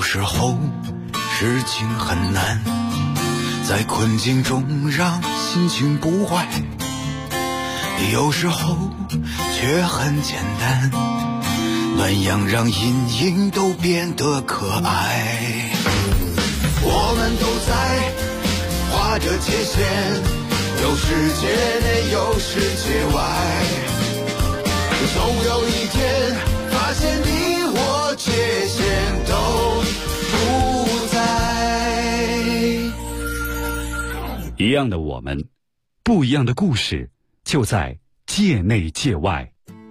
时候事情很难，在困境中让心情不坏，有时候却很简单，暖阳让阴影都变得可爱。我们都在画着界限，有世界内有世界外，总有一天发现你我界限都不在。 一样的我们，不一样的故事，就在界内界外。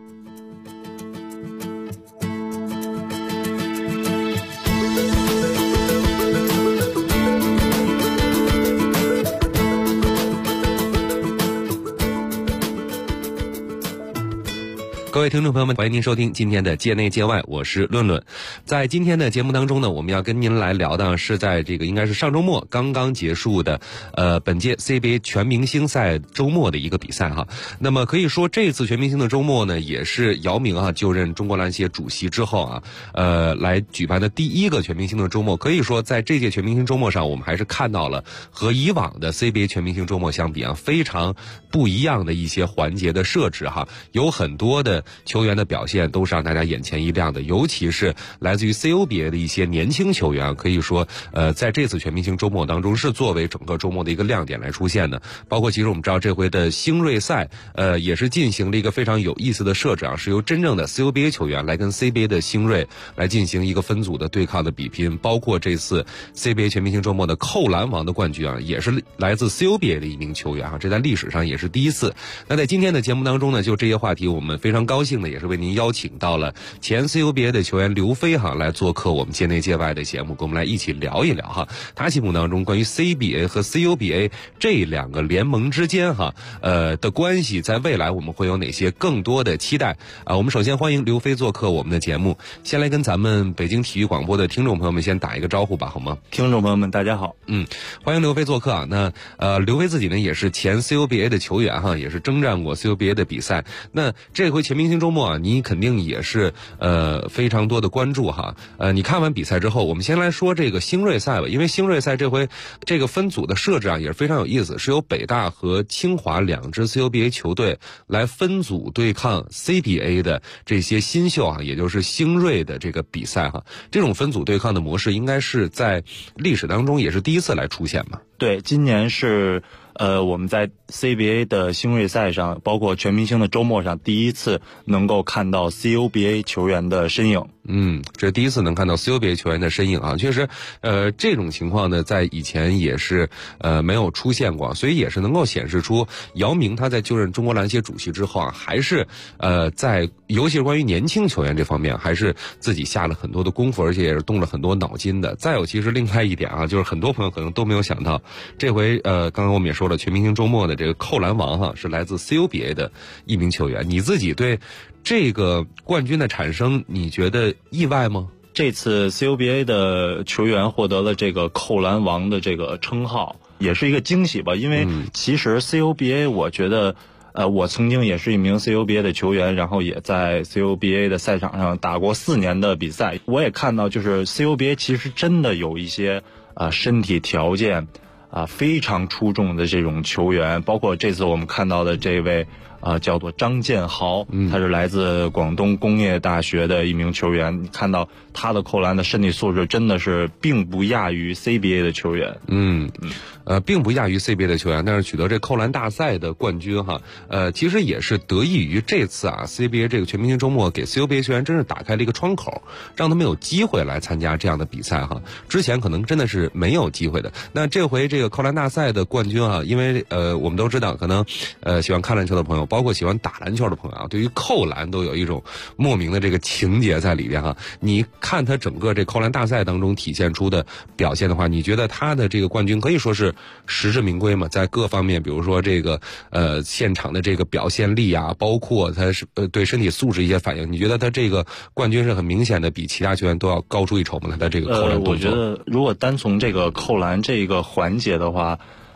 各位听众朋友们，欢迎您收听今天的界内界外，我是论论。在今天的节目当中呢，我们要跟您来聊的是在这个应该是上周末刚刚结束的本届 CBA 全明星赛周末的一个比赛哈。那么可以说这次全明星的周末呢，也是姚明就任中国篮协主席之后来举办的第一个全明星的周末。可以说在这届全明星周末上，我们还是看到了和以往的 CBA 全明星周末相比非常不一样的一些环节的设置哈，有很多的球员的表现都是让大家眼前一亮的，尤其是来自于 CUBA 的一些年轻球员，可以说在这次全明星周末当中是作为整个周末的一个亮点来出现的。包括其实我们知道这回的星瑞赛也是进行了一个非常有意思的设置是由真正的 CUBA 球员来跟 CBA 的星瑞来进行一个分组的对抗的比拼。包括这次 CBA 全明星周末的扣篮王的冠军也是来自 CUBA 的一名球员这在历史上也是第一次。那在今天的节目当中呢，就这些话题我们非常高兴的也是为您邀请到了前 CUBA 的球员刘飞来做客我们界内界外的节目，跟我们来一起聊一聊他心目当中关于 CBA 和 CUBA 这两个联盟之间的关系，在未来我们会有哪些更多的期待我们首先欢迎刘飞做客我们的节目，先来跟咱们北京体育广播的听众朋友们先打一个招呼吧，好吗？ 听众朋友们大家好。 欢迎刘飞做客那刘飞自己呢也是前 CUBA 的球员也是征战过 CUBA 的比赛。那这回全明星周末你肯定也是非常多的关注你看完比赛之后，我们先来说这个星瑞赛吧。因为星瑞赛这回这个分组的设置也是非常有意思，是由北大和清华两支 CUBA 球队来分组对抗 CBA 的这些新秀也就是星瑞的这个比赛这种分组对抗的模式应该是在历史当中也是第一次来出现嘛。 对，今年是我们在 CBA 的星瑞赛上，包括全明星的周末上，第一次能够看到 CUBA 球员的身影。 这是第一次能看到 CUBA 球员的身影确实这种情况呢在以前也是没有出现过，所以也是能够显示出姚明他在就任中国篮协主席之后还是在尤其是关于年轻球员这方面还是自己下了很多的功夫，而且也是动了很多脑筋的。再有其实另外一点就是很多朋友可能都没有想到，这回刚刚我们也说了，全明星周末的这个扣篮王是来自 CUBA 的一名球员。你自己对这个冠军的产生你觉得意外吗？ 这次 CUBA 的球员获得了这个扣篮王的这个称号，也是一个惊喜吧。因为其实 CUBA 我觉得我曾经也是一名 CUBA 的球员，然后也在 CUBA 的赛场上打过4年的比赛。我也看到就是 CUBA 其实真的有一些身体条件非常出众的这种球员，包括这次我们看到的这位叫做张建豪，他是来自广东工业大学的一名球员。你看到他的扣篮的身体素质真的是并不亚于 CBA 的球员。 并不亚于 CBA 的球员，但是取得这扣篮大赛的冠军其实也是得益于这次CBA 这个全明星周末给 CUBA 球员真是打开了一个窗口，让他们有机会来参加这样的比赛之前可能真的是没有机会的。那这回这个扣篮大赛的冠军因为我们都知道，可能喜欢看篮球的朋友，包括喜欢打篮球的朋友对于扣篮都有一种莫名的这个情节在里边你看他整个这扣篮大赛当中体现出的表现的话，你觉得他的这个冠军可以说是实至名归嘛？在各方面，比如说这个现场的这个表现力包括他是对身体素质一些反应，你觉得他这个冠军是很明显的比其他球员都要高出一筹吗？他的这个扣篮动作， 我觉得如果单从这个扣篮这个环节的话，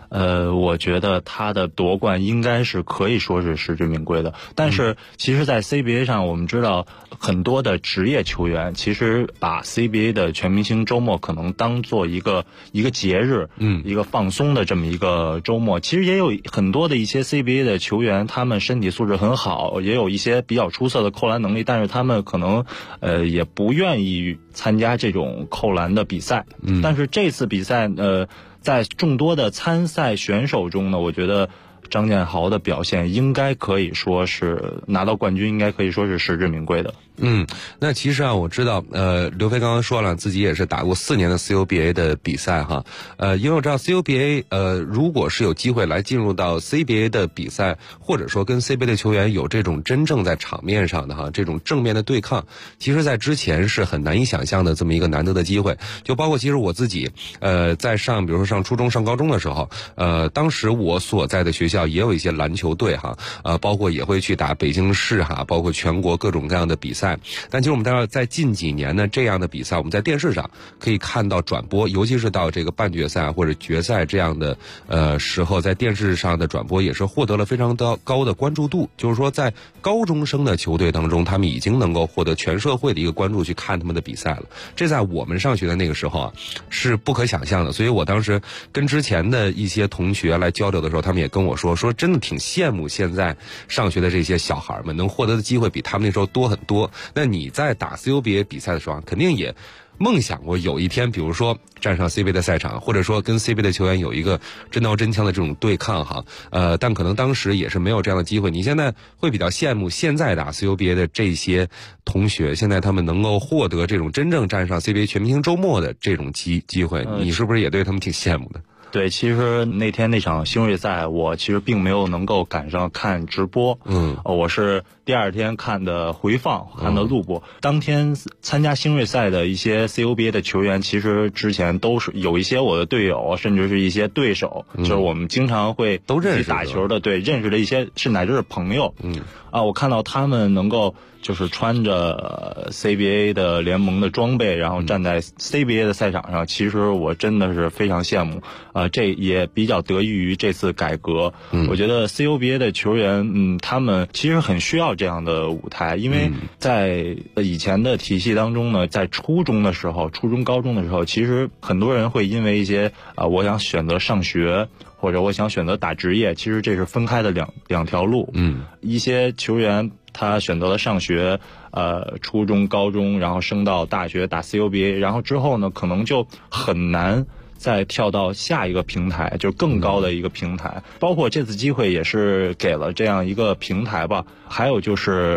我觉得他的夺冠应该是可以说是实至名归的。但是其实在 CBA 上，我们知道很多的职业球员其实把 CBA 的全明星周末可能当做一个节日，一个放松的这么一个周末。其实也有很多的一些 CBA 的球员，他们身体素质很好，也有一些比较出色的扣篮能力，但是他们可能也不愿意参加这种扣篮的比赛。但是这次比赛在众多的参赛选手中呢，我觉得张建豪的表现应该可以说是拿到冠军，应该可以说是实至名归的。 那其实啊，我知道，刘飞刚刚说了，自己也是打过4年的 CUBA 的比赛哈，因为我知道 CUBA，如果是有机会来进入到 CBA 的比赛，或者说跟 CBA 的球员有这种真正在场面上的哈这种正面的对抗，其实在之前是很难以想象的这么一个难得的机会。就包括其实我自己，在比如说上初中、上高中的时候，当时我所在的学校也有一些篮球队哈，包括也会去打北京市哈，包括全国各种各样的比赛。但其实我们知道，在近几年呢，这样的比赛我们在电视上可以看到转播，尤其是到这个半决赛或者决赛这样的时候，在电视上的转播也是获得了非常高的关注度。就是说，在高中生的球队当中，他们已经能够获得全社会的一个关注，去看他们的比赛了。这在我们上学的那个时候啊，是不可想象的。所以我当时跟之前的一些同学来交流的时候，他们也跟我说真的挺羡慕现在上学的这些小孩们能获得的机会比他们那时候多很多。那你在打 CUBA 比赛的时候，肯定也梦想过有一天，比如说站上 CBA 的赛场，或者说跟 CBA 的球员有一个真刀真枪的这种对抗哈。但可能当时也是没有这样的机会。你现在会比较羡慕现在打 CUBA 的这些同学，现在他们能够获得这种真正站上 CBA 全明星周末的这种机会，你是不是也对他们挺羡慕的？ 对，其实那天那场星瑞赛，我其实并没有能够赶上看直播，我是第二天看的回放，看的录播。当天参加星瑞赛的一些 CUBA 的球员，其实之前都是有一些我的队友，甚至是一些对手，就是我们经常会都认识打球的，对，认识的一些乃至是朋友。我看到他们能够就是穿着 CBA 的联盟的装备，然后站在 CBA 的赛场上，其实我真的是非常羡慕。这也比较得益于这次改革。我觉得 CUBA 的球员，他们其实很需要这样的舞台，因为在以前的体系当中呢，在初中、高中的时候，其实很多人会因为一些我想选择上学，或者我想选择打职业，其实这是分开的两条路。一些球员他选择了上学，初中、高中，然后升到大学打 CUBA， 然后之后呢，可能就很难再跳到下一个平台，就更高的一个平台。包括这次机会也是给了这样一个平台吧。还有就是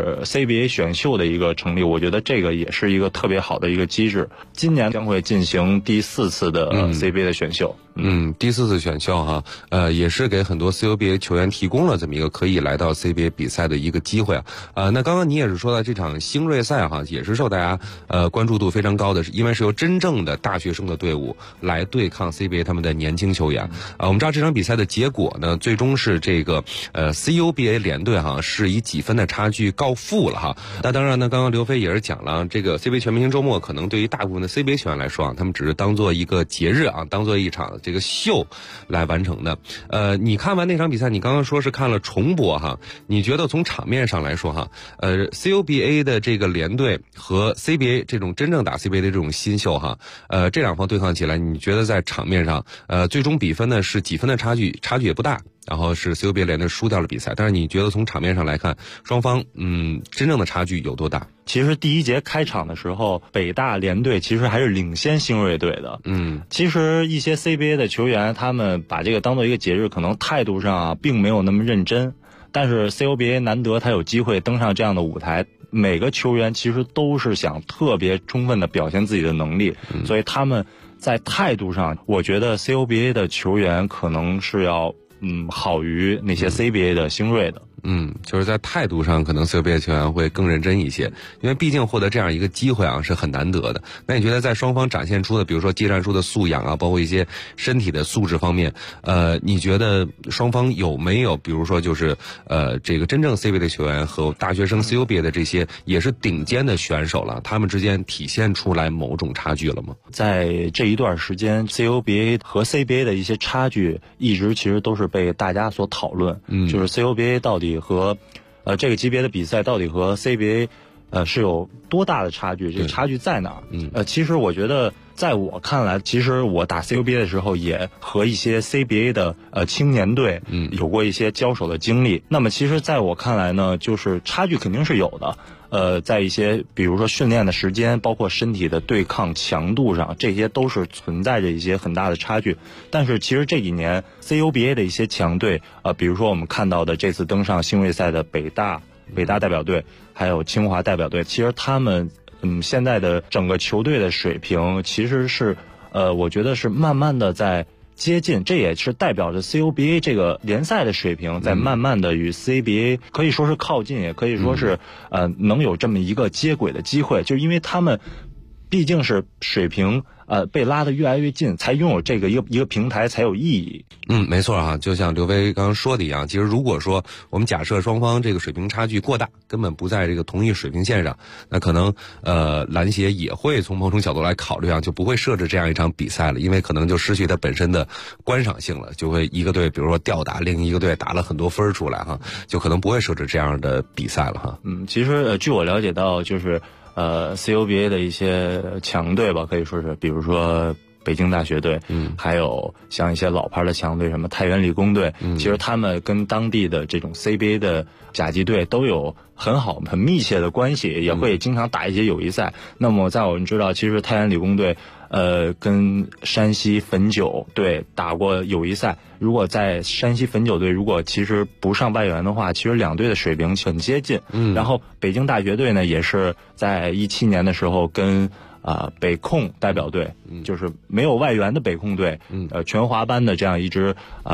CBA 选秀的一个成立，我觉得这个也是一个特别好的一个机制。今年将会进行第4次的 CBA 的选秀。 第4次选秀哈，也是给很多 CUBA 球员提供了这么一个可以来到 CBA 比赛的一个机会啊。那刚刚你也是说到这场星瑞赛哈，也是受大家关注度非常高的，因为是由真正的大学生的队伍来对抗 CBA 他们的年轻球员。我们知道这场比赛的结果呢，最终是这个CUBA 联队哈是以几分的差距告负了哈。那当然呢，刚刚刘飞也是讲了，这个 CBA 全明星周末可能对于大部分的 CBA 球员来说啊，他们只是当做一个节日啊，当做一场这个秀来完成的。你看完那场比赛，你刚刚说是看了重播哈，你觉得从场面上来说哈，CUBA 的这个联队和 CBA 这种真正打 CBA 的这种新秀哈，这两方对抗起来，你觉得在场面上，最终比分呢是几分的差距也不大。然后是 CUBA 联队输掉了比赛，但是你觉得从场面上来看，双方真正的差距有多大？ 其实第一节开场的时候，北大联队其实还是领先星瑞队的。其实一些 CBA 的球员，他们把这个当做一个节日，可能态度上啊并没有那么认真。但是 CUBA 难得他有机会登上这样的舞台，每个球员其实都是想特别充分的表现自己的能力，所以他们在态度上，我觉得 CUBA 的球员可能是要好于那些 CBA 的星瑞的。 就是在态度上，可能 CBA 球员会更认真一些，因为毕竟获得这样一个机会啊是很难得的。那你觉得在双方展现出的，比如说技战术的素养啊，包括一些身体的素质方面，你觉得双方有没有，比如说就是这个真正 CBA 的球员和大学生 CUBA 的这些也是顶尖的选手了，他们之间体现出来某种差距了吗？ 在这一段时间 CUBA 和 CBA 的一些差距一直其实都是被大家所讨论，就是 CUBA 到底和这个级别的比赛到底和 CBA 是有多大的差距，这个差距在哪儿？其实我觉得在我看来，其实我打 CUBA 的时候也和一些 CBA 的青年队有过一些交手的经历。那么其实在我看来呢，就是差距肯定是有的。在一些比如说训练的时间，包括身体的对抗强度上，这些都是存在着一些很大的差距。但是其实这几年 CUBA 的一些强队，比如说我们看到的这次登上星瑞赛的北大代表队，还有清华代表队，其实他们现在的整个球队的水平其实是我觉得是慢慢的在接近，这也是代表着 CUBA 这个联赛的水平在慢慢的与 CBA 可以说是靠近，也可以说是能有这么一个接轨的机会，就是因为他们毕竟是水平被拉得越来越近，才拥有这个一个平台才有意义。 没错啊，就像刘飞刚刚说的一样，其实如果说我们假设双方这个水平差距过大，根本不在这个同一水平线上，那可能篮协也会从某种角度来考虑啊，就不会设置这样一场比赛了，因为可能就失去它本身的观赏性了，就会一个队比如说吊打另一个队打了很多分出来哈，就可能不会设置这样的比赛了哈。 其实据我了解到，就是CUBA 的一些强队吧，可以说是，比如说北京大学队，还有像一些老牌的强队，什么太原理工队，其实他们跟当地的这种 CBA 的甲级队都有很好很密切的关系，也会经常打一些友谊赛。那么在我们知道，其实太原理工队跟山西汾酒队打过友谊赛，如果在山西汾酒队如果其实不上外援的话，其实两队的水平很接近。然后北京大学队呢，也是在2017年的时候跟北控代表队，就是没有外援的北控队，全华班的这样一支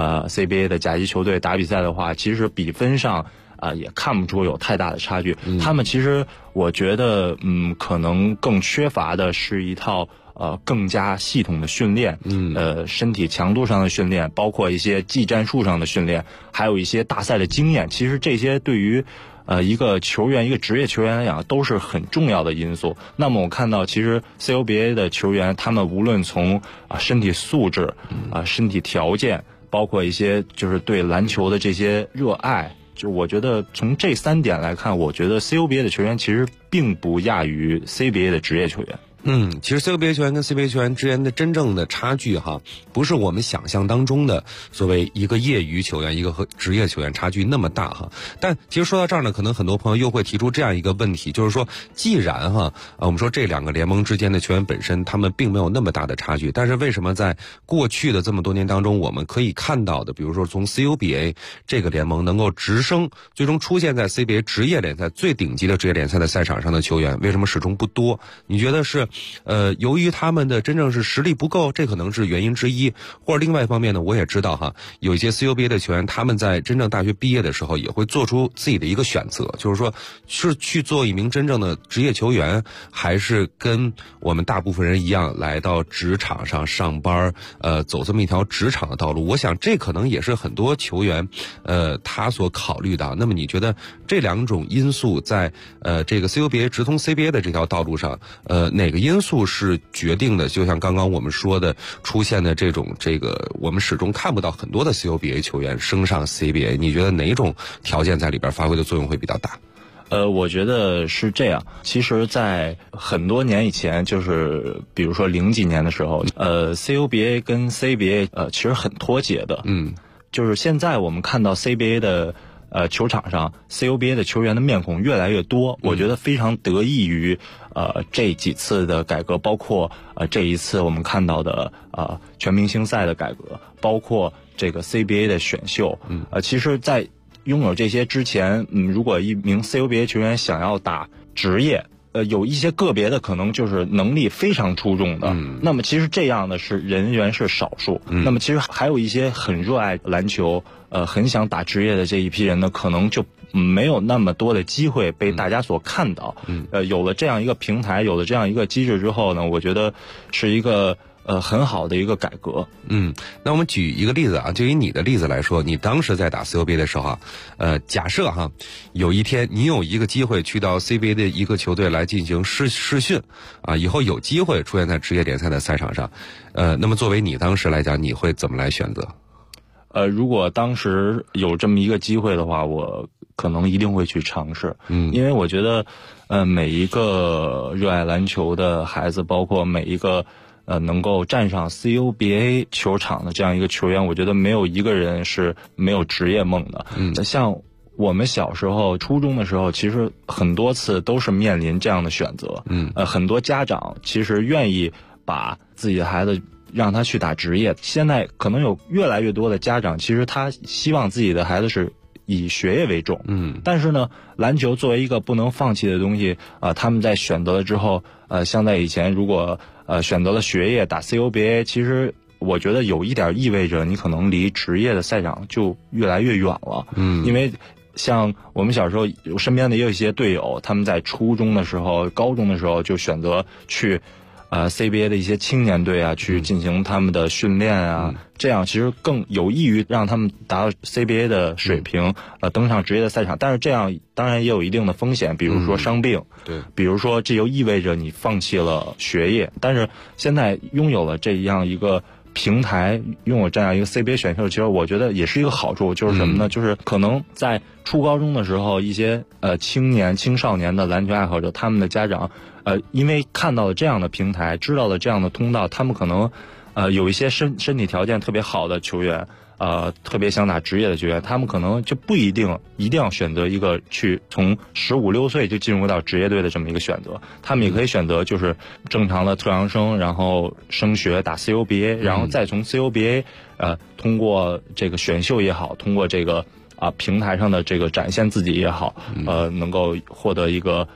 CBA 的甲级球队打比赛的话，其实比分上也看不出有太大的差距。他们其实我觉得可能更缺乏的是一套更加系统的训练，身体强度上的训练，包括一些技战术上的训练，还有一些大赛的经验。其实这些对于一个球员，一个职业球员来讲都是很重要的因素。那么我看到其实 CUBA 的球员，他们无论从身体素质身体条件，包括一些就是对篮球的这些热爱，就我觉得从这3点来看，我觉得 CUBA 的球员其实并不亚于 CBA 的职业球员。 其实 CUBA 球员跟 CBA 球员之间的真正的差距哈，不是我们想象当中的所谓一个业余球员一个和职业球员差距那么大哈。但其实说到这儿呢，可能很多朋友又会提出这样一个问题，就是说既然我们说这两个联盟之间的球员本身他们并没有那么大的差距，但是为什么在过去的这么多年当中，我们可以看到的，比如说从 CUBA 这个联盟能够直升最终出现在 CBA 职业联赛最顶级的职业联赛的赛场上的球员，为什么始终不多？你觉得是由于他们的真正是实力不够，这可能是原因之一，或者另外一方面呢，我也知道有一些 CUBA 的球员，他们在真正大学毕业的时候也会做出自己的一个选择，就是说是去做一名真正的职业球员，还是跟我们大部分人一样来到职场上上班，走这么一条职场的道路。我想这可能也是很多球员他所考虑的。那么你觉得这两种因素在这个 CUBA 直通 CBA 的这条道路上，哪个因素是决定的？就像刚刚我们说的，出现的这个我们始终看不到很多的 CUBA 球员升上 CBA， 你觉得哪种条件在里边发挥的作用会比较大？ 我觉得是这样。其实在很多年以前，就是比如说00几年的时候，CUBA 跟 CBA 其实很脱节的。就是现在我们看到 CBA 的球场上 CUBA 的球员的面孔越来越多，我觉得非常得益于这几次的改革，包括这一次我们看到的全明星赛的改革，包括这个 CBA 的选秀。其实在拥有这些之前，如果一名 CUBA 球员想要打职业， 有一些个别的可能就是能力非常出众的，那么其实这样的人员是少数，那么其实还有一些很热爱篮球，很想打职业的这一批人呢，可能就没有那么多的机会被大家所看到。有了这样一个平台，有了这样一个机制之后呢，我觉得是一个很好的一个改革。 那我们举一个例子啊，就以你的例子来说，你当时在打 CUBA 的时候假设有一天你有一个机会去到 CBA 的一个球队来进行试训啊，以后有机会出现在职业联赛的赛场上，那么作为你当时来讲，你会怎么来选择？ 如果当时有这么一个机会的话，我可能一定会去尝试。因为我觉得每一个热爱篮球的孩子，包括每一个能够站上 CUBA 球场的这样一个球员，我觉得没有一个人是没有职业梦的。像我们小时候初中的时候，其实很多次都是面临这样的选择。很多家长其实愿意把自己的孩子让他去打职业。现在可能有越来越多的家长，其实他希望自己的孩子是以学业为重。但是呢，篮球作为一个不能放弃的东西，他们在选择了之后，像在以前如果选择了学业打 CUBA， 其实我觉得有一点意味着你可能离职业的赛场就越来越远了。因为像我们小时候，我身边的也有一些队友，他们在初中的时候、高中的时候就选择去CBA 的一些青年队啊，去进行他们的训练啊，这样其实更有益于让他们达到 CBA 的水平，登上职业的赛场。但是这样当然也有一定的风险，比如说伤病， 对， 比如说这就意味着你放弃了学业。但是现在拥有了这样一个平台，拥有这样一个 CBA 选秀，其实我觉得也是一个好处，就是什么呢？就是可能在初高中的时候，一些青少年的篮球爱好者，他们的家长因为看到了这样的平台，知道了这样的通道，他们可能有一些身体条件特别好的球员，特别想打职业的球员，他们可能就不一定要选择一个去从15、16岁就进入到职业队的这么一个选择，他们也可以选择就是正常的特长生，然后升学打 CUBA， 然后再从 CUBA 通过这个选秀也好，通过这个平台上的这个展现自己也好，能够获得一个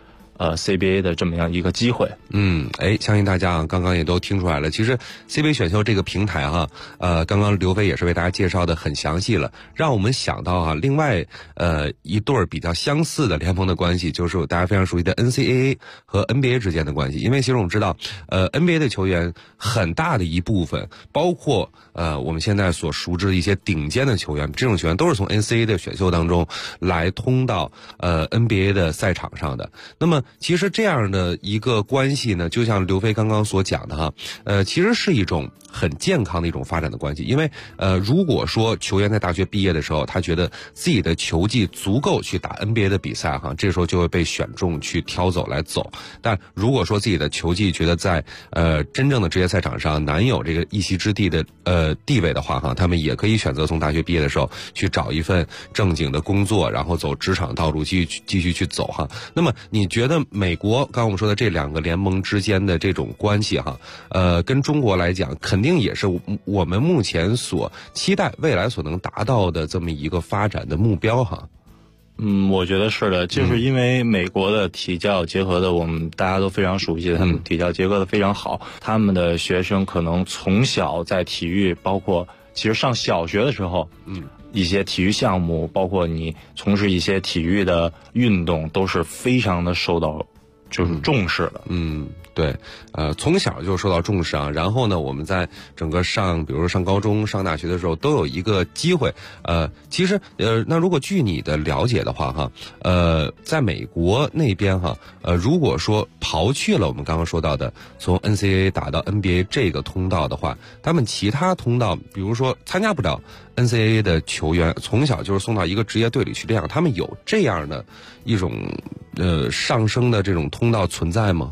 CBA 的这么样一个机会。 相信大家刚刚也都听出来了，其实 CBA 选秀这个平台刚刚刘飞也是为大家介绍的很详细了，让我们想到另外一对比较相似的联盟的关系，就是大家非常熟悉的 NCAA 和 NBA 之间的关系。因为其实我们知道NBA 的球员很大的一部分，包括我们现在所熟知的一些顶尖的球员，这种球员都是从 NCAA 的选秀当中来通到NBA 的赛场上的。那么其实这样的一个关系呢，就像刘飞刚刚所讲的其实是一种很健康的一种发展的关系。因为如果说球员在大学毕业的时候，他觉得自己的球技足够去打 NBA 的比赛这时候就会被选中去挑走来走。但如果说自己的球技觉得在真正的职业赛场上难有这个一席之地的地位的话他们也可以选择从大学毕业的时候去找一份正经的工作，然后走职场道路继续去走那么你觉得美国刚刚我们说的这两个联盟之间的这种关系跟中国来讲，肯定也是我们目前所期待未来所能达到的这么一个发展的目标我觉得是的，就是因为美国的体教结合的，我们大家都非常熟悉，他们体教结合的非常好，他们的学生可能从小在体育，包括其实上小学的时候，一些体育项目，包括你从事一些体育的运动，都是非常的受到就是重视的。 对，从小就受到重视然后呢，我们在整个比如说上高中、上大学的时候，都有一个机会。其实那如果据你的了解的话在美国那边如果说刨去了我们刚刚说到的从 NCAA 打到 NBA 这个通道的话，他们其他通道，比如说参加不了 NCAA 的球员，从小就是送到一个职业队里去练，他们有这样的一种上升的这种通道存在吗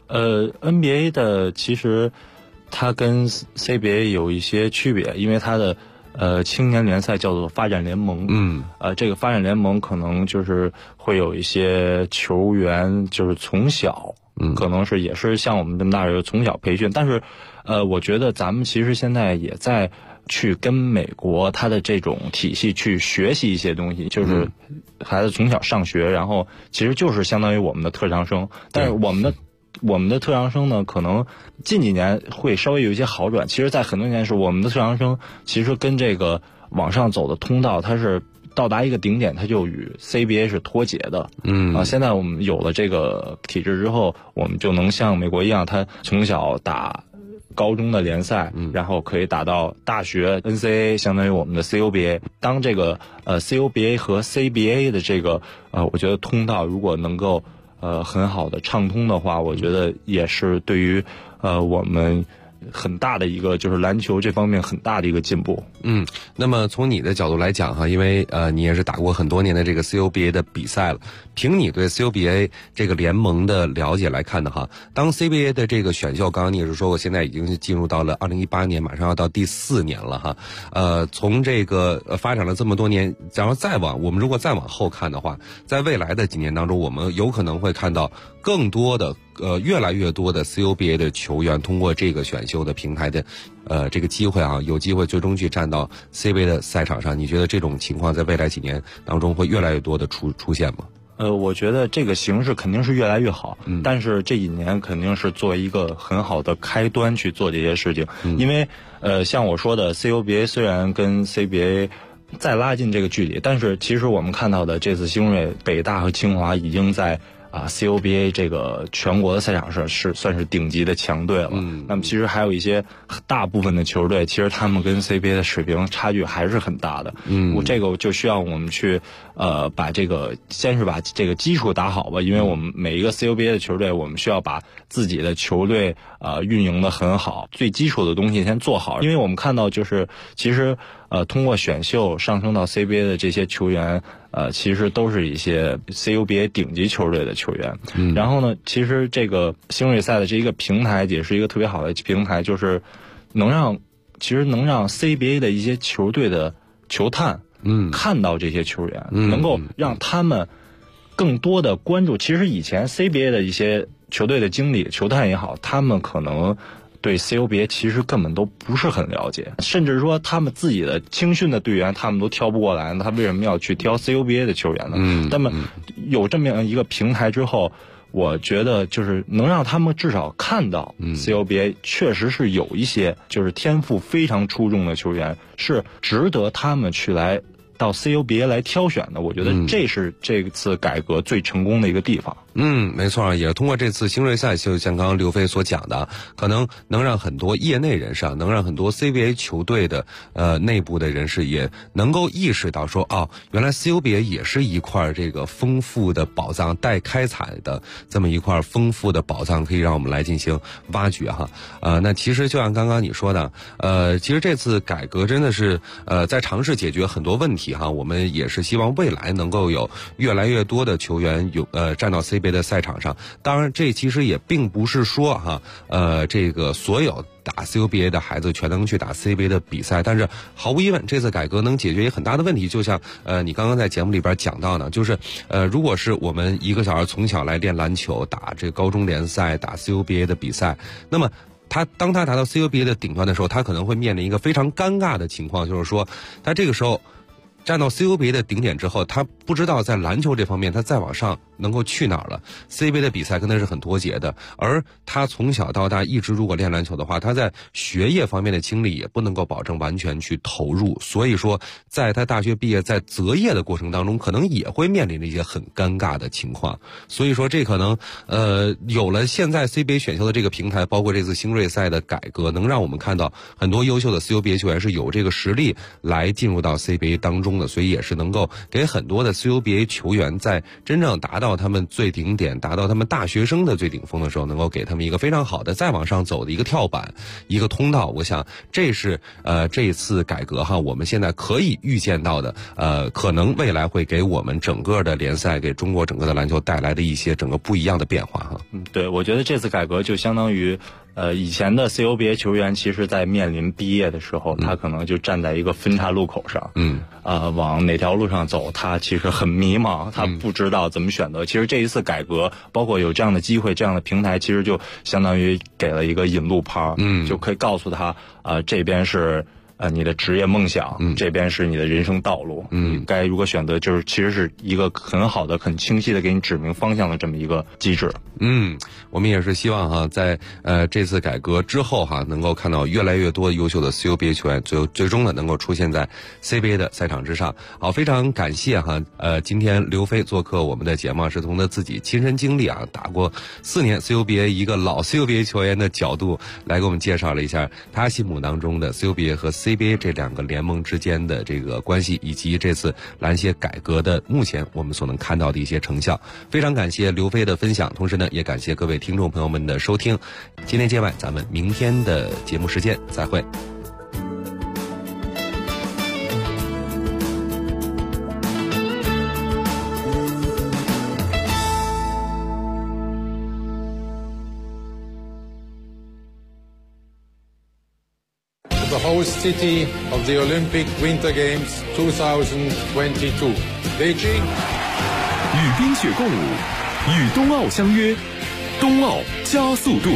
？NBA 的其实它跟 CBA 有一些区别，因为它的青年联赛叫做发展联盟。这个发展联盟可能就是会有一些球员就是从小可能也是像我们这么大人从小培训，但是我觉得咱们其实现在也在去跟美国它的这种体系去学习一些东西，就是孩子从小上学，然后其实就是相当于我们的特长生，但是我们的特长生呢，可能近几年会稍微有一些好转。其实，在很多年是我们的特长生，其实跟这个往上走的通道，它是到达一个顶点，它就与 CBA 是脱节的。现在我们有了这个体制之后，我们就能像美国一样，他从小打高中的联赛，然后可以打到大学 NCAA， 相当于我们的 CUBA。当这个CUBA 和 CBA 的这个我觉得通道如果能够很好的畅通的话，我觉得也是对于我们很大的一个就是篮球这方面很大的一个进步。 那么从你的角度来讲哈，因为你也是打过很多年的这个 CUBA 的比赛了，凭你对 CUBA 这个联盟的了解来看的哈，当 CBA 的这个选秀，刚刚你也是说过，现在已经进入到了2018年，马上要到第4年了哈。从这个发展了这么多年，然后我们如果再往后看的话，在未来的几年当中，我们有可能会看到更多的越来越多的 CUBA 的球员通过这个选秀的平台的这个机会啊，有机会最终去站到 CBA 的赛场上。你觉得这种情况在未来几年当中会越来越多的出现吗？ 我觉得这个形势肯定是越来越好，但是这几年肯定是作为一个很好的开端去做这些事情。因为像我说的 CUBA 虽然跟 CBA 再拉近这个距离，但是其实我们看到的这次星瑞、北大和清华已经在CUBA 这个全国的赛场上是算是顶级的强队了。那么其实还有一些大部分的球队，其实他们跟 CBA 的水平差距还是很大的。这个就需要我们去先是把这个基础打好吧，因为我们每一个 CUBA 的球队，我们需要把自己的球队运营的很好，最基础的东西先做好。因为我们看到就是其实通过选秀上升到 CBA 的这些球员，其实都是一些 CUBA 顶级球队的球员。然后呢，其实这个星瑞赛的这一个平台也是一个特别好的平台，就是能让 CBA 的一些球队的球探看到这些球员，能够让他们更多的关注。其实以前 CBA 的一些球队的经理、球探也好，他们可能对 CUBA 其实根本都不是很了解，甚至说他们自己的青训的队员他们都挑不过来，他为什么要去挑 CUBA 的球员呢？那么有这么样一个平台之后，我觉得就是能让他们至少看到 CUBA 确实是有一些就是天赋非常出众的球员，是值得他们去来到 CUBA 来挑选的。我觉得这是这次改革最成功的一个地方。 没错，也是通过这次星瑞赛，就像刚刚刘飞所讲的，可能能让很多业内人士，能让很多 CBA 球队的内部的人士也能够意识到说，原来 CUBA 也是一块这个丰富的宝藏，待开采的这么一块丰富的宝藏，可以让我们来进行挖掘哈。那其实就像刚刚你说的，其实这次改革真的是在尝试解决很多问题哈。我们也是希望未来能够有越来越多的球员站到 CBA 的赛场上。当然这其实也并不是说这个所有打 CUBA 的孩子全能去打 CBA 的比赛，但是毫无疑问这次改革能解决一个很大的问题。就像你刚刚在节目里边讲到呢，就是如果是我们一个小孩从小来练篮球，打这个高中联赛，打 CUBA 的比赛，那么当他达到 CUBA 的顶端的时候，他可能会面临一个非常尴尬的情况，就是说他这个时候站到 CUBA 的顶点之后，他不知道在篮球这方面他再往上能够去哪儿了。CBA 的比赛跟他是很脱节的，而他从小到大一直如果练篮球的话，他在学业方面的精力也不能够保证完全去投入，所以说在他大学毕业在择业的过程当中，可能也会面临着一些很尴尬的情况。所以说这可能有了现在 CBA 选秀的这个平台，包括这次星瑞赛的改革，能让我们看到很多优秀的 CUBA 球员是有这个实力来进入到 CBA 当中的，所以也是能够给很多的 CUBA 球员在真正达到他们最顶点，达到他们大学生的最顶峰的时候，能够给他们一个非常好的再往上走的一个跳板，一个通道。我想这是这一次改革哈，我们现在可以预见到的可能未来会给我们整个的联赛，给中国整个的篮球带来的一些整个不一样的变化哈。 对，我觉得这次改革就相当于以前的 CUBA 球员其实在面临毕业的时候，他可能就站在一个分岔路口上，往哪条路上走，他其实很迷茫，他不知道怎么选择。其实这一次改革，包括有这样的机会、这样的平台，其实就相当于给了一个引路牌，就可以告诉他这边是你的职业梦想，这边是你的人生道路，该如何选择，就是其实是一个很好的、很清晰的给你指明方向的这么一个机制。 我们也是希望哈，在这次改革之后哈，能够看到越来越多优秀的 CUBA 球员最终呢能够出现在 CBA 的赛场之上。好，非常感谢哈，今天刘飞做客我们的节目，是从他自己亲身经历啊，打过4年 CUBA 一个老 CUBA 球员的角度来给我们介绍了一下他心目当中的 CUBA 和 CBA 这2个联盟之间的这个关系，以及这次篮协改革的目前我们所能看到的一些成效。非常感谢刘飞的分享，同时呢也感谢各位听众朋友们的收听。今天节外，咱们明天的节目时间再会。 The host city of the Olympic Winter Games 2022, Beijing. 与冰雪共舞，与冬奥相约，冬奥加速度。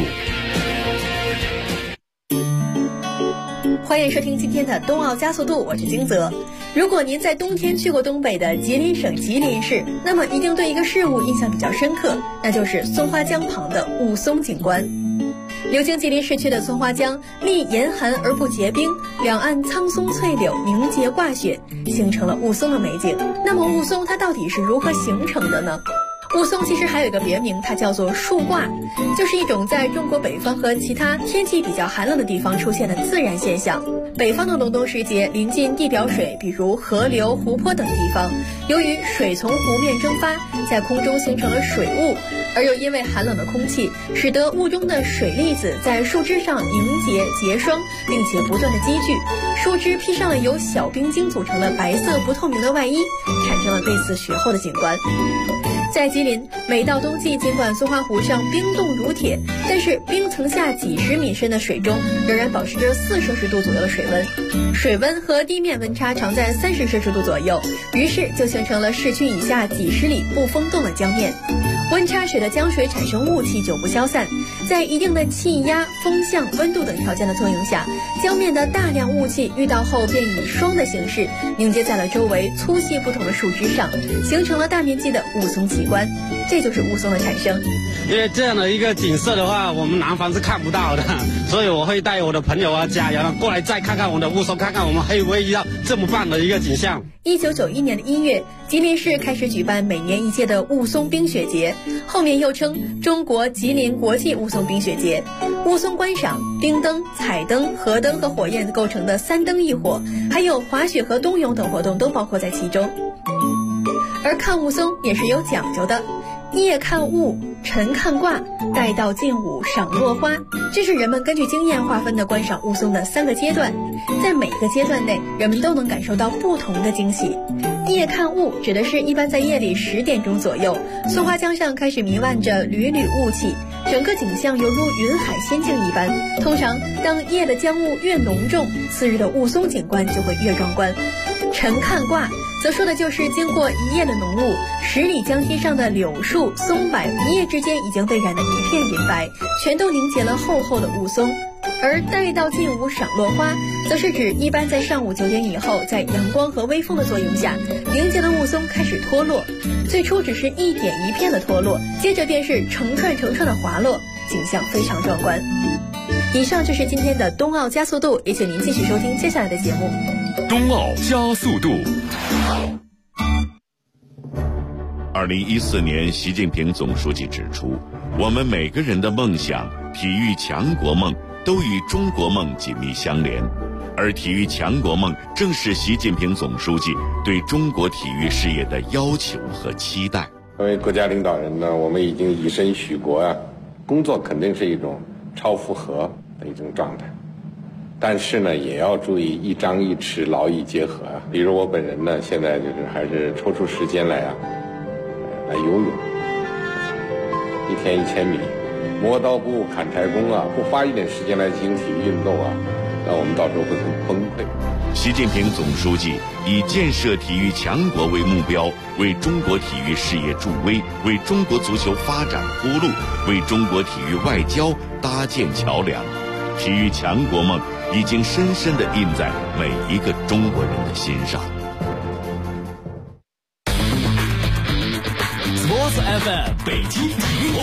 欢迎收听今天的冬奥加速度，我是金泽。如果您在冬天去过东北的吉林省吉林市，那么一定对一个事物印象比较深刻，那就是松花江旁的雾凇景观。流经吉林市区的松花江历严寒而不结冰，两岸苍松翠柳凝结挂雪，形成了雾凇的美景。那么雾凇它到底是如何形成的呢？雾凇其实还有一个别名，它叫做树挂，就是一种在中国北方和其他天气比较寒冷的地方出现的自然现象。北方的隆冬时节，临近地表水，比如河流、湖泊等地方，由于水从湖面蒸发，在空中形成了水雾，而又因为寒冷的空气，使得雾中的水粒子在树枝上凝结结霜，并且不断的积聚，树枝披上了由小冰晶组成的白色不透明的外衣，产生了类似雪后的景观。在吉林，每到冬季，尽管松花湖上冰冻如铁，但是冰层下几十米深的水中仍然保持着4摄氏度左右的水温，水温和地面温差常在30摄氏度左右，于是就形成了市区以下几十里不封冻的江面。温差使得江水产生雾气久不消散，在一定的气压、风向、温度等条件的作用下，江面的大量雾气遇到后便以霜的形式凝结在了周围粗细不同的树枝上，形成了大面积的雾凇奇观。这就是雾凇的产生。 因为这样的一个景色的话，我们南方是看不到的，所以我会带我的朋友啊、家人过来再看看我们的雾凇，看看我们还有没有遇到这么棒的一个景象。 1991年的1月，吉林市开始举办每年一届的雾凇冰雪节，后面又称中国吉林国际雾凇冰雪节。雾凇观赏、冰灯、彩灯、河灯和火焰构成的3灯1火，还有滑雪和冬泳等活动都包括在其中。而看雾凇也是有讲究的，夜看雾，晨看卦，待到近午赏落花，这是人们根据经验划分的观赏雾凇的3个阶段。在每个阶段内，人们都能感受到不同的惊喜。夜看雾指的是一般在夜里10点钟左右，松花江上开始弥漫着缕缕雾气，整个景象犹如云海仙境一般。通常当夜的江雾越浓重，次日的雾凇景观就会越壮观。晨看卦则说的就是经过一夜的浓雾，10里江堤上的柳树、松柏一夜之间已经被染得一片银白，全都凝结了厚厚的雾凇。而待到近午赏落花，则是指一般在上午9点以后，在阳光和微风的作用下，凝结的雾凇开始脱落。最初只是一点一片的脱落，接着便是成串成串的滑落，景象非常壮观。以上就是今天的冬奥加速度，也请您继续收听接下来的节目。 冬奥加速度。 2014年，习近平总书记指出，我们每个人的梦想、体育强国梦都与中国梦紧密相连，而体育强国梦正是习近平总书记对中国体育事业的要求和期待。 作为国家领导人呢，我们已经以身许国啊，工作肯定是一种超负荷的一种状态，但是呢，也要注意一张一弛，劳逸结合啊。比如我本人呢，现在就是还是抽出时间来游泳，1天1000米，磨刀不误砍柴工啊，不花一点时间来进行体育运动啊，那我们到时候会很崩溃。 习近平总书记以建设体育强国为目标，为中国体育事业助威，为中国足球发展铺路，为中国体育外交搭建桥梁。体育强国梦已经深深地印在每一个中国人的心上。 Sports FM 北京体育广